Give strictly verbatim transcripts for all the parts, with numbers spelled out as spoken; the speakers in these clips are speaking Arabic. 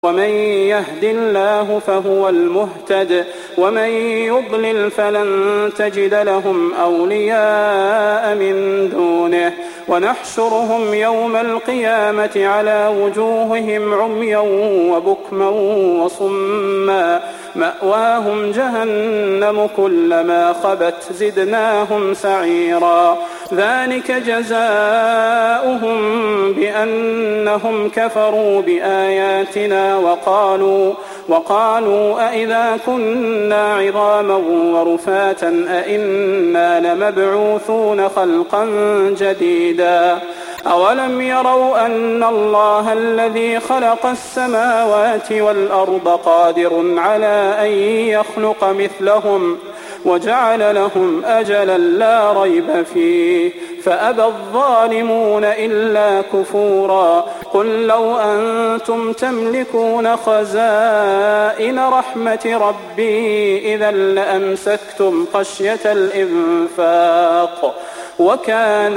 ومن يهد الله فهو المهتد ومن يضلل فلن تجد لهم أولياء من دونه ونحشرهم يوم القيامة على وجوههم عميا وبكما وصما مأواهم جهنم كلما خبت زدناهم سعيرا ذلك جزاؤهم بأنهم كفروا بآياتنا وقالوا وقالوا أئذا كنا عظاما ورفاتا أئنا لمبعوثون خلقا جديدا أولم يروا أن الله الذي خلق السماوات والأرض قادر على أن يخلق مثلهم وجعل لهم أجلا لا ريب فيه فأبى الظالمون إلا كفورا قل لو أنتم تملكون خزائن رحمة ربي إذا لأمسكتم خشية الإنفاق وكان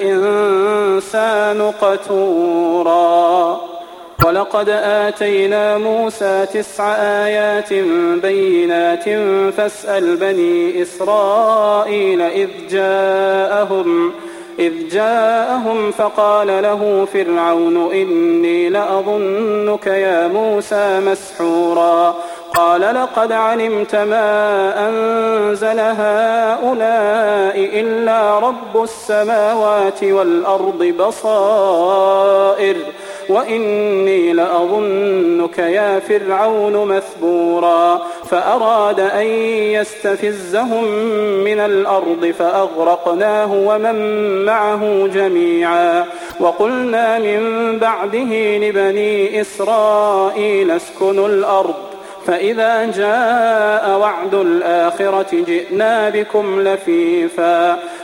الإنسان قتورا ولقد آتينا موسى تسع آيات بينات فاسأل بني إسرائيل إذ جاءهم إذ جاءهم فقال له فرعون إني لأظنك يا موسى مسحورا قال لقد علمت ما أنزل هؤلاء إلا رب السماوات والأرض بصائر وإني لأظنك يا فرعون مثبورا فأراد أن يستفزهم من الأرض فأغرقناه ومن معه جميعا وقلنا من بعده لبني إسرائيل اسكنوا الأرض فإذا جاء وعد الآخرة جئنا بكم لفيفا